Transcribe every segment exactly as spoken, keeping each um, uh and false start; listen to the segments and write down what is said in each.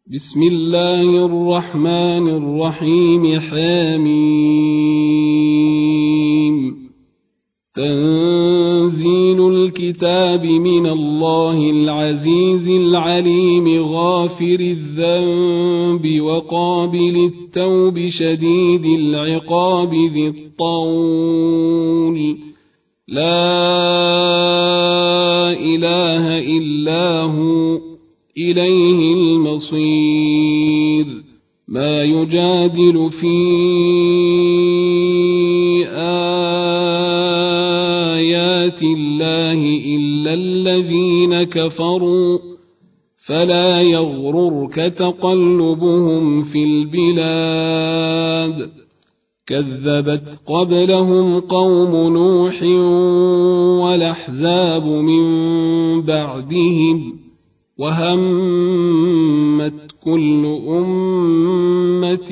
بسم الله الرحمن الرحيم حميم تنزيل الكتاب من الله العزيز العليم غافر الذنب وقابل التوب شديد العقاب ذي الطول لا إله إلا هو إليه المصير ما يجادل في آيات الله إلا الذين كفروا فلا يغررك تقلبهم في البلاد كذبت قبلهم قوم نوح والأحزاب من بعدهم وهمت كل أمة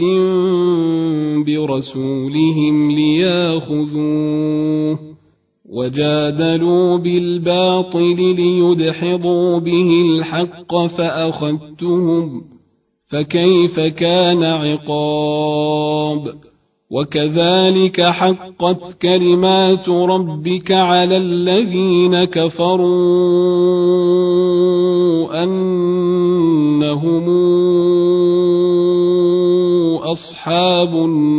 برسولهم لياخذوه وجادلوا بالباطل ليدحضوا به الحق فأخذتهم فكيف كان عقاب وكذلك حقت كلمات ربك على الذين كفروا أنهم أصحاب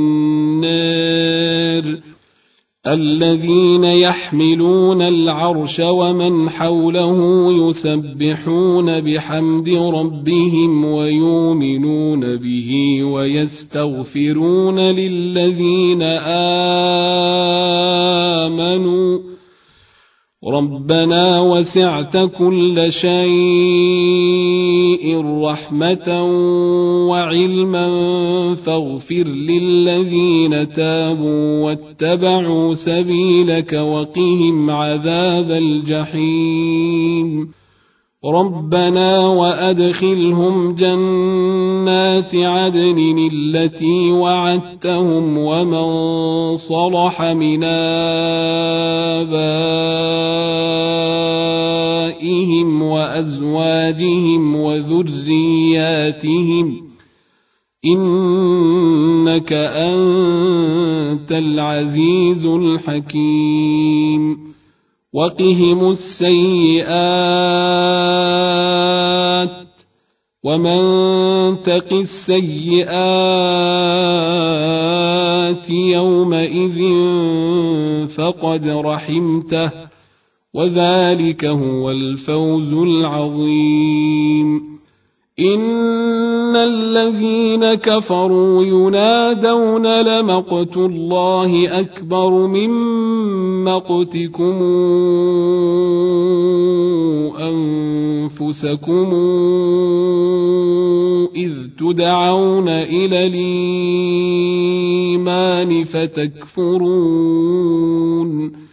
النار الذين يحملون العرش ومن حوله يسبحون بحمد ربهم ويؤمنون به ويستغفرون للذين آمنوا ربنا وسعت كل شيء رحمة وعلما فاغفر للذين تابوا واتبعوا سبيلك وقهم عذاب الجحيم ربنا وأدخلهم جنات عدن التي وعدتهم ومن صلح من آبائهم وأزواجهم وذرياتهم إنك أنت العزيز الحكيم وقهم السيئات ومن تق السيئات يومئذ فقد رحمته وذلك هو الفوز العظيم إن الذين كفروا ينادون لمقت الله أكبر من مقتكم أنفسكم إذ تدعون إلى الإيمان فتكفرون